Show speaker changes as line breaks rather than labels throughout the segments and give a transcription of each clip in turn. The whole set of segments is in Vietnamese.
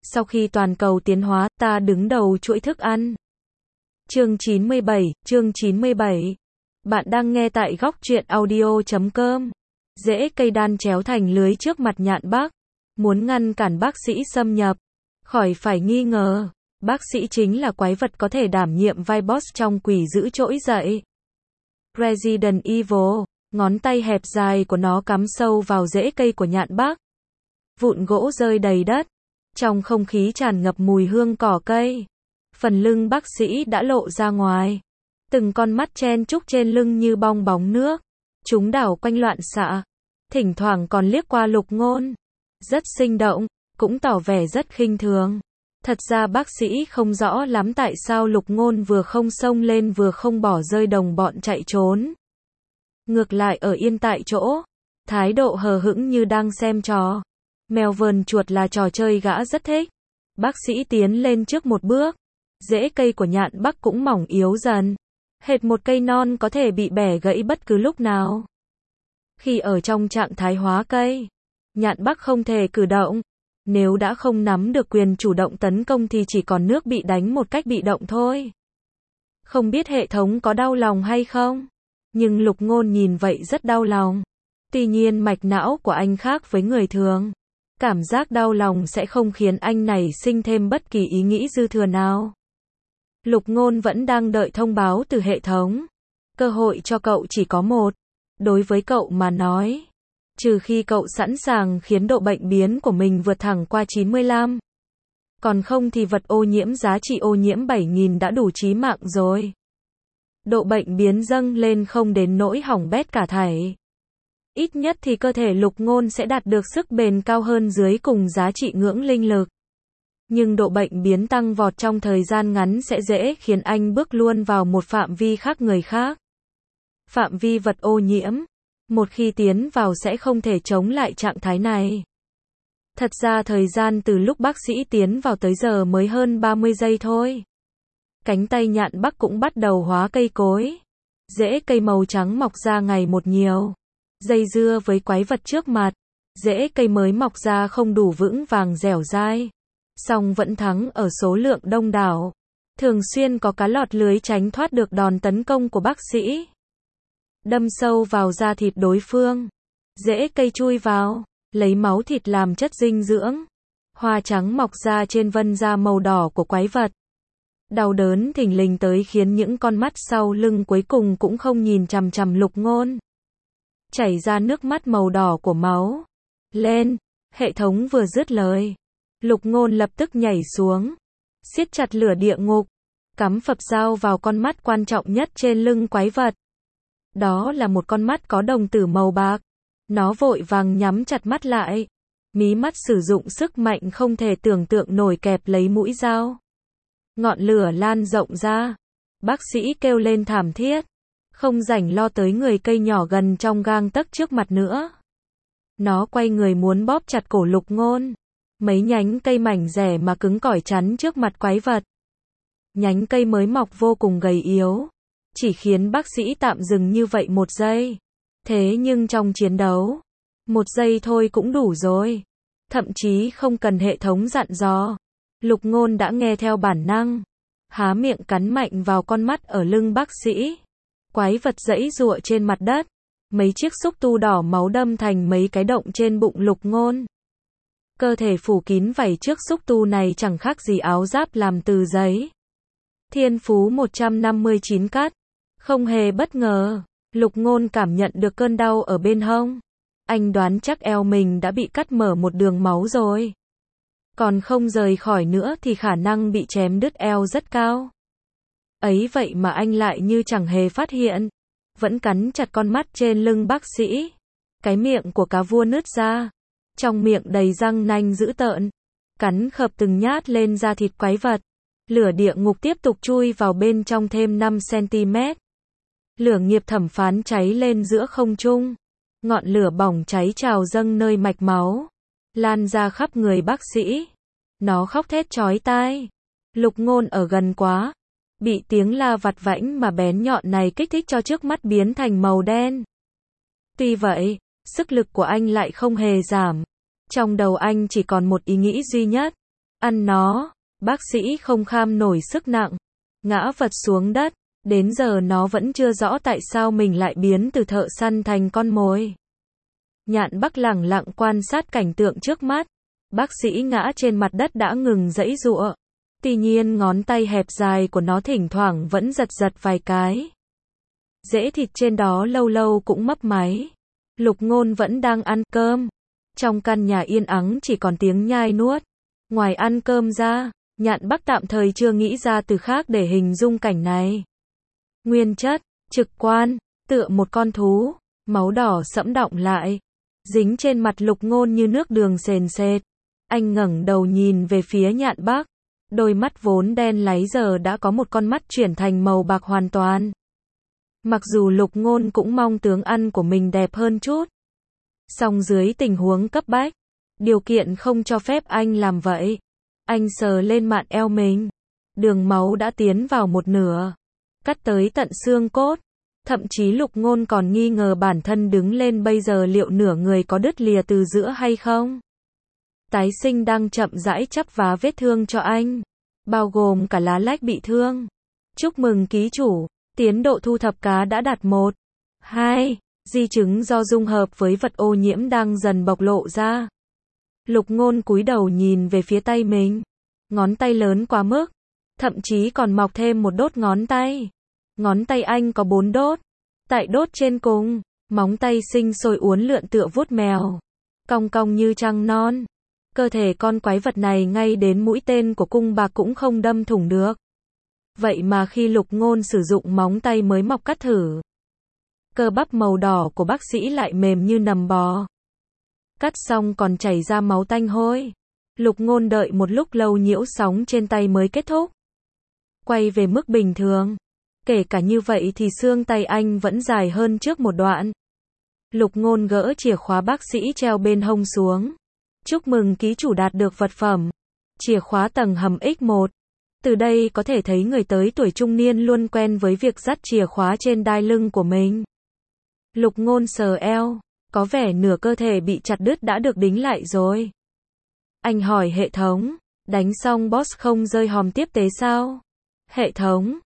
Sau khi toàn cầu tiến hóa, ta đứng đầu chuỗi thức ăn. Chương 97. Bạn đang nghe tại góc truyện audio.com. Rễ cây đan chéo thành lưới trước mặt nhạn bác. Muốn ngăn cản bác sĩ xâm nhập. Khỏi phải nghi ngờ. Bác sĩ chính là quái vật có thể đảm nhiệm vai boss trong Quỷ Dữ Trỗi Dậy. Resident Evil. Ngón tay hẹp dài của nó cắm sâu vào rễ cây của nhạn bác. Vụn gỗ rơi đầy đất. Trong không khí tràn ngập mùi hương cỏ cây. Phần lưng bác sĩ đã lộ ra ngoài. Từng con mắt chen chúc trên lưng như bong bóng nước. Chúng đảo quanh loạn xạ. Thỉnh thoảng còn liếc qua Lục Ngôn. Rất sinh động, cũng tỏ vẻ rất khinh thường. Thật ra bác sĩ không rõ lắm tại sao Lục Ngôn vừa không xông lên vừa không bỏ rơi đồng bọn chạy trốn. Ngược lại ở yên tại chỗ. Thái độ hờ hững như đang xem trò. Mèo vờn chuột là trò chơi gã rất thích. Bác sĩ tiến lên trước một bước. Rễ cây của nhạn bác cũng mỏng yếu dần. Hệt một cây non có thể bị bẻ gãy bất cứ lúc nào. Khi ở trong trạng thái hóa cây, nhạn bác không thể cử động. Nếu đã không nắm được quyền chủ động tấn công thì chỉ còn nước bị đánh một cách bị động thôi. Không biết hệ thống có đau lòng hay không? Nhưng Lục Ngôn nhìn vậy rất đau lòng. Tuy nhiên mạch não của anh khác với người thường. Cảm giác đau lòng sẽ không khiến anh nảy sinh thêm bất kỳ ý nghĩ dư thừa nào. Lục Ngôn vẫn đang đợi thông báo từ hệ thống. Cơ hội cho cậu chỉ có một. Đối với cậu mà nói. Trừ khi cậu sẵn sàng khiến độ bệnh biến của mình vượt thẳng qua 95. Còn không thì vật ô nhiễm giá trị ô nhiễm 7.000 đã đủ chí mạng rồi. Độ bệnh biến dâng lên không đến nỗi hỏng bét cả thảy. Ít nhất thì cơ thể Lục Ngôn sẽ đạt được sức bền cao hơn dưới cùng giá trị ngưỡng linh lực. Nhưng độ bệnh biến tăng vọt trong thời gian ngắn sẽ dễ khiến anh bước luôn vào một phạm vi khác người khác. Phạm vi vật ô nhiễm. Một khi tiến vào sẽ không thể chống lại trạng thái này. Thật ra thời gian từ lúc bác sĩ tiến vào tới giờ mới hơn 30 giây thôi. Cánh tay nhạn bác cũng bắt đầu hóa cây cối. Rễ cây màu trắng mọc ra ngày một nhiều. Dây dưa với quái vật trước mặt. Rễ cây mới mọc ra không đủ vững vàng dẻo dai. Song vẫn thắng ở số lượng đông đảo. Thường xuyên có cá lọt lưới tránh thoát được đòn tấn công của bác sĩ. Đâm sâu vào da thịt đối phương. Rễ cây chui vào, lấy máu thịt làm chất dinh dưỡng. Hoa trắng mọc ra trên vân da màu đỏ của quái vật. Đau đớn thình lình tới khiến những con mắt sau lưng cuối cùng cũng không nhìn chằm chằm Lục Ngôn. Chảy ra nước mắt màu đỏ của máu. Lên, hệ thống vừa dứt lời. Lục Ngôn lập tức nhảy xuống. Siết chặt lửa địa ngục. Cắm phập dao vào con mắt quan trọng nhất trên lưng quái vật. Đó là một con mắt có đồng tử màu bạc. Nó vội vàng nhắm chặt mắt lại. Mí mắt sử dụng sức mạnh không thể tưởng tượng nổi kẹp lấy mũi dao. Ngọn lửa lan rộng ra. Bác sĩ kêu lên thảm thiết. Không rảnh lo tới người cây nhỏ gần trong gang tấc trước mặt nữa. Nó quay người muốn bóp chặt cổ Lục Ngôn. Mấy nhánh cây mảnh rẻ mà cứng cỏi chắn trước mặt quái vật. Nhánh cây mới mọc vô cùng gầy yếu. Chỉ khiến bác sĩ tạm dừng như vậy một giây. Thế nhưng trong chiến đấu, một giây thôi cũng đủ rồi. Thậm chí không cần hệ thống dặn dò. Lục Ngôn đã nghe theo bản năng. Há miệng cắn mạnh vào con mắt ở lưng bác sĩ. Quái vật giãy giụa trên mặt đất. Mấy chiếc xúc tu đỏ máu đâm thành mấy cái động trên bụng Lục Ngôn. Cơ thể phủ kín vảy trước xúc tu này chẳng khác gì áo giáp làm từ giấy. Thiên phú 159 cắt. Không hề bất ngờ, Lục Ngôn cảm nhận được cơn đau ở bên hông. Anh đoán chắc eo mình đã bị cắt mở một đường máu rồi. Còn không rời khỏi nữa thì khả năng bị chém đứt eo rất cao. Ấy vậy mà anh lại như chẳng hề phát hiện. Vẫn cắn chặt con mắt trên lưng bác sĩ. Cái miệng của cá vua nứt ra. Trong miệng đầy răng nanh dữ tợn. Cắn khập từng nhát lên da thịt quái vật. Lửa địa ngục tiếp tục chui vào bên trong thêm 5 cm. Lửa nghiệp thẩm phán cháy lên giữa không trung. Ngọn lửa bỏng cháy trào dâng nơi mạch máu. Lan ra khắp người bác sĩ. Nó khóc thét chói tai. Lục Ngôn ở gần quá. Bị tiếng la vặt vãnh mà bén nhọn này kích thích cho trước mắt biến thành màu đen. Tuy vậy, sức lực của anh lại không hề giảm. Trong đầu anh chỉ còn một ý nghĩ duy nhất. Ăn nó. Bác sĩ không kham nổi sức nặng, ngã vật xuống đất. Đến giờ nó vẫn chưa rõ tại sao mình lại biến từ thợ săn thành con mồi. Nhạn Bắc lẳng lặng quan sát cảnh tượng trước mắt. Bác sĩ ngã trên mặt đất đã ngừng giãy giụa. Tuy nhiên ngón tay hẹp dài của nó thỉnh thoảng vẫn giật giật vài cái. Rễ thịt trên đó lâu lâu cũng mấp máy. Lục Ngôn vẫn đang ăn cơm. Trong căn nhà yên ắng chỉ còn tiếng nhai nuốt. Ngoài ăn cơm ra, Nhạn Bắc tạm thời chưa nghĩ ra từ khác để hình dung cảnh này. Nguyên chất, trực quan, tựa một con thú, máu đỏ sẫm đọng lại, dính trên mặt Lục Ngôn như nước đường sền sệt. Anh ngẩng đầu nhìn về phía Nhạn Bắc. Đôi mắt vốn đen láy giờ đã có một con mắt chuyển thành màu bạc hoàn toàn. Mặc dù Lục Ngôn cũng mong tướng ăn của mình đẹp hơn chút. Song dưới tình huống cấp bách, điều kiện không cho phép anh làm vậy. Anh sờ lên mạn eo mình. Đường máu đã tiến vào một nửa, cắt tới tận xương cốt. Thậm chí Lục Ngôn còn nghi ngờ bản thân đứng lên bây giờ liệu nửa người có đứt lìa từ giữa hay không. Tái sinh đang chậm rãi chắp vá vết thương cho anh, bao gồm cả lá lách bị thương. Chúc mừng ký chủ, tiến độ thu thập cá đã đạt 1. 2. Di chứng do dung hợp với vật ô nhiễm đang dần bộc lộ ra. Lục Ngôn cúi đầu nhìn về phía tay mình. Ngón tay lớn quá mức, thậm chí còn mọc thêm một đốt ngón tay. Ngón tay anh có 4 đốt. Tại đốt trên cùng, móng tay sinh sôi uốn lượn tựa vuốt mèo, cong cong như trăng non. Cơ thể con quái vật này ngay đến mũi tên của cung bạc cũng không đâm thủng được. Vậy mà khi Lục Ngôn sử dụng móng tay mới mọc cắt thử, cơ bắp màu đỏ của bác sĩ lại mềm như nằm bò. Cắt xong còn chảy ra máu tanh hôi. Lục Ngôn đợi một lúc lâu nhiễu sóng trên tay mới kết thúc. Quay về mức bình thường. Kể cả như vậy thì xương tay anh vẫn dài hơn trước một đoạn. Lục Ngôn gỡ chìa khóa bác sĩ treo bên hông xuống. Chúc mừng ký chủ đạt được vật phẩm. Chìa khóa tầng hầm X1. Từ đây có thể thấy người tới tuổi trung niên luôn quen với việc dắt chìa khóa trên đai lưng của mình. Lục Ngôn sờ eo. Có vẻ nửa cơ thể bị chặt đứt đã được đính lại rồi. Anh hỏi hệ thống. Đánh xong boss không rơi hòm tiếp tế sao? Hệ thống.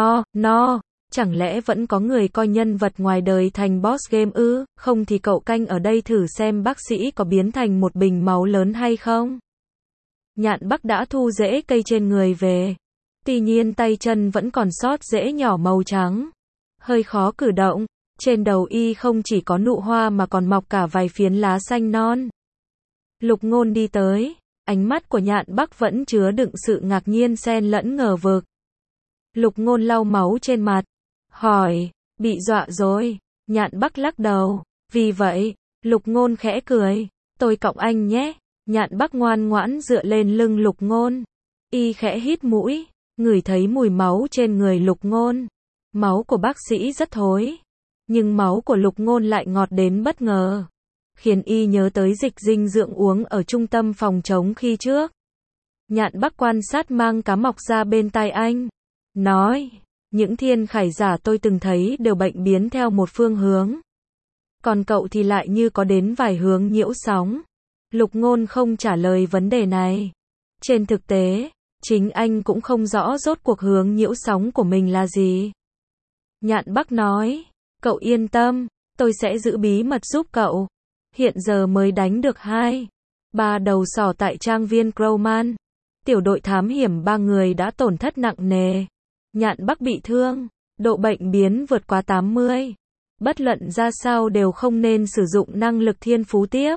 No. Chẳng lẽ vẫn có người coi nhân vật ngoài đời thành boss game ư? Không thì cậu canh ở đây thử xem bác sĩ có biến thành một bình máu lớn hay không. Nhạn Bắc đã thu rễ cây trên người về. Tuy nhiên tay chân vẫn còn sót rễ nhỏ màu trắng. Hơi khó cử động. Trên đầu y không chỉ có nụ hoa mà còn mọc cả vài phiến lá xanh non. Lục Ngôn đi tới. Ánh mắt của Nhạn Bắc vẫn chứa đựng sự ngạc nhiên xen lẫn ngờ vực. Lục Ngôn lau máu trên mặt. Hỏi, bị dọa rồi. Nhạn Bắc lắc đầu. Vì vậy, Lục Ngôn khẽ cười. Tôi cõng anh nhé. Nhạn Bắc ngoan ngoãn dựa lên lưng Lục Ngôn. Y khẽ hít mũi, ngửi thấy mùi máu trên người Lục Ngôn. Máu của bác sĩ rất thối. Nhưng máu của Lục Ngôn lại ngọt đến bất ngờ. Khiến y nhớ tới dịch dinh dưỡng uống ở trung tâm phòng chống khi trước. Nhạn Bắc quan sát mang cá mọc ra bên tai anh. Nói, những thiên khải giả tôi từng thấy đều bệnh biến theo một phương hướng. Còn cậu thì lại như có đến vài hướng nhiễu sóng. Lục Ngôn không trả lời vấn đề này. Trên thực tế, chính anh cũng không rõ rốt cuộc hướng nhiễu sóng của mình là gì. Nhạn Bắc nói, cậu yên tâm, tôi sẽ giữ bí mật giúp cậu. Hiện giờ mới đánh được 2-3 đầu sỏ tại trang viên Crowman. Tiểu đội thám hiểm 3 người đã tổn thất nặng nề. Nhạn Bắc bị thương, độ bệnh biến vượt quá 80. Bất luận ra sao đều không nên sử dụng năng lực thiên phú tiếp.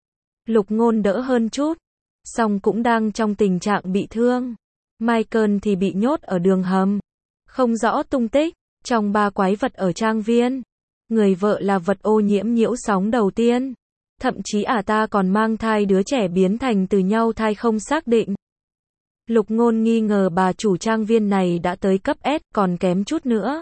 Lục Ngôn đỡ hơn chút, song cũng đang trong tình trạng bị thương. Michael thì bị nhốt ở đường hầm, không rõ tung tích. Trong 3 quái vật ở trang viên, người vợ là vật ô nhiễm nhiễu sóng đầu tiên. Thậm chí ta còn mang thai đứa trẻ biến thành từ nhau thai không xác định. Lục Ngôn nghi ngờ bà chủ trang viên này đã tới cấp S, còn kém chút nữa.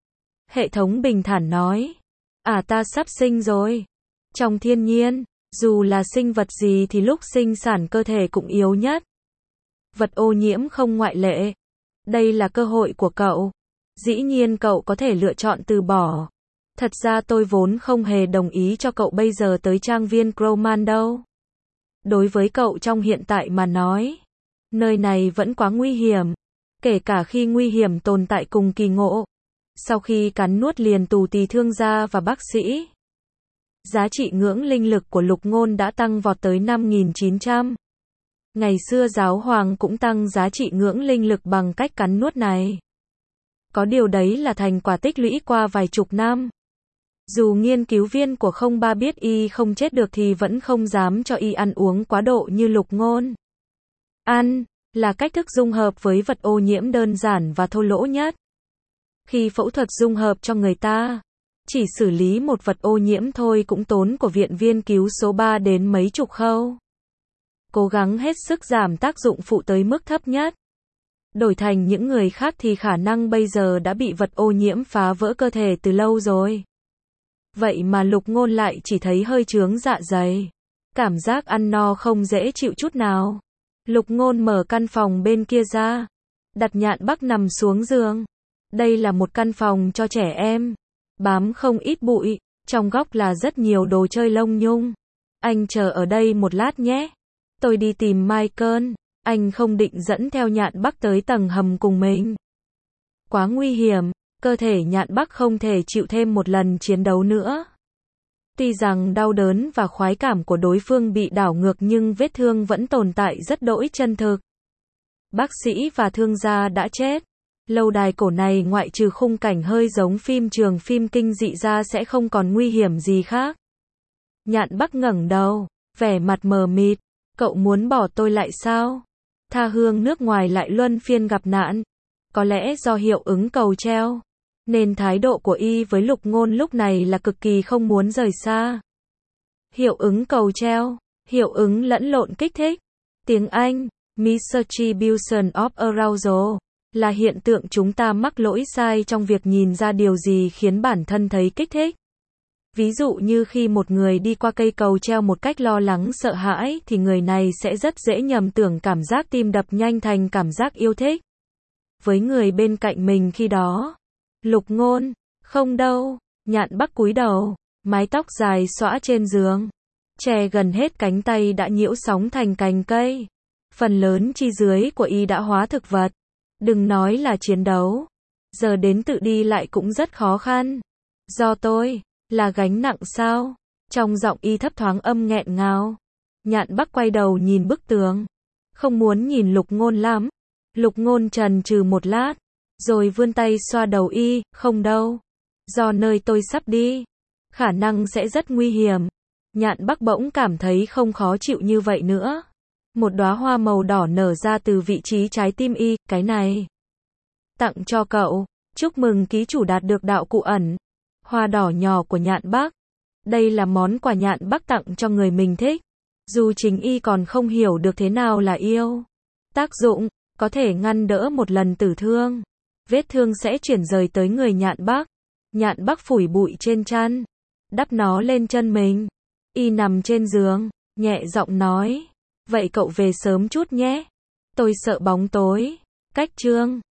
Hệ thống bình thản nói, ta sắp sinh rồi. Trong thiên nhiên, dù là sinh vật gì thì lúc sinh sản cơ thể cũng yếu nhất. Vật ô nhiễm không ngoại lệ. Đây là cơ hội của cậu. Dĩ nhiên cậu có thể lựa chọn từ bỏ. Thật ra tôi vốn không hề đồng ý cho cậu bây giờ tới trang viên Crowman đâu. Đối với cậu trong hiện tại mà nói, Nơi này vẫn quá nguy hiểm. Kể cả khi nguy hiểm tồn tại cùng kỳ ngộ. Sau khi cắn nuốt liền tù tì thương gia và bác sĩ. Giá trị ngưỡng linh lực của Lục Ngôn đã tăng vọt tới 5.900. Ngày xưa giáo hoàng cũng tăng giá trị ngưỡng linh lực bằng cách cắn nuốt này. Có điều đấy là thành quả tích lũy qua vài chục năm. Dù nghiên cứu viên của 03 biết y không chết được thì vẫn không dám cho y ăn uống quá độ như Lục Ngôn. Ăn là cách thức dung hợp với vật ô nhiễm đơn giản và thô lỗ nhất. Khi phẫu thuật dung hợp cho người ta, chỉ xử lý một vật ô nhiễm thôi cũng tốn của viện nghiên cứu số 3 đến mấy chục khâu. Cố gắng hết sức giảm tác dụng phụ tới mức thấp nhất. Đổi thành những người khác thì khả năng bây giờ đã bị vật ô nhiễm phá vỡ cơ thể từ lâu rồi. Vậy mà Lục Ngôn lại chỉ thấy hơi chướng dạ dày. Cảm giác ăn no không dễ chịu chút nào. Lục Ngôn mở căn phòng bên kia ra. Đặt Nhạn Bắc nằm xuống giường. Đây là một căn phòng cho trẻ em. Bám không ít bụi. Trong góc là rất nhiều đồ chơi lông nhung. Anh chờ ở đây một lát nhé. Tôi đi tìm Michael. Anh không định dẫn theo Nhạn Bắc tới tầng hầm cùng mình. Quá nguy hiểm. Cơ thể Nhạn Bắc không thể chịu thêm một lần chiến đấu nữa. Tuy rằng đau đớn và khoái cảm của đối phương bị đảo ngược nhưng vết thương vẫn tồn tại rất đỗi chân thực. Bác sĩ và thương gia đã chết. Lâu đài cổ này ngoại trừ khung cảnh hơi giống phim trường phim kinh dị ra sẽ không còn nguy hiểm gì khác. Nhạn Bắc ngẩng đầu, vẻ mặt mờ mịt. Cậu muốn bỏ tôi lại sao? Tha hương nước ngoài lại luân phiên gặp nạn. Có lẽ do hiệu ứng cầu treo. Nên thái độ của y với Lục Ngôn lúc này là cực kỳ không muốn rời xa. Hiệu ứng cầu treo, hiệu ứng lẫn lộn kích thích. Tiếng Anh, Misattribution of Arousal, là hiện tượng chúng ta mắc lỗi sai trong việc nhìn ra điều gì khiến bản thân thấy kích thích. Ví dụ như khi một người đi qua cây cầu treo một cách lo lắng sợ hãi thì người này sẽ rất dễ nhầm tưởng cảm giác tim đập nhanh thành cảm giác yêu thích. Với người bên cạnh mình khi đó. Lục Ngôn, không đâu. Nhạn Bắc cúi đầu, mái tóc dài xõa trên giường. Che gần hết cánh tay đã nhiễu sóng thành cành cây. Phần lớn chi dưới của y đã hóa thực vật. Đừng nói là chiến đấu. Giờ đến tự đi lại cũng rất khó khăn. Do tôi, là gánh nặng sao? Trong giọng y thấp thoáng âm nghẹn ngào. Nhạn Bắc quay đầu nhìn bức tường. Không muốn nhìn Lục Ngôn lắm. Lục Ngôn chần chừ một lát. Rồi vươn tay xoa đầu y, không đâu. Do nơi tôi sắp đi. Khả năng sẽ rất nguy hiểm. Nhạn Bắc bỗng cảm thấy không khó chịu như vậy nữa. Một đóa hoa màu đỏ nở ra từ vị trí trái tim y, cái này. Tặng cho cậu. Chúc mừng ký chủ đạt được đạo cụ ẩn. Hoa đỏ nhỏ của Nhạn Bắc. Đây là món quà Nhạn Bắc tặng cho người mình thích. Dù chính y còn không hiểu được thế nào là yêu. Tác dụng, có thể ngăn đỡ một lần tử thương. Vết thương sẽ chuyển rời tới người Nhạn Bắc. Nhạn Bắc phủi bụi trên chăn. Đắp nó lên chân mình. Y nằm trên giường, nhẹ giọng nói. Vậy cậu về sớm chút nhé. Tôi sợ bóng tối. Cách chương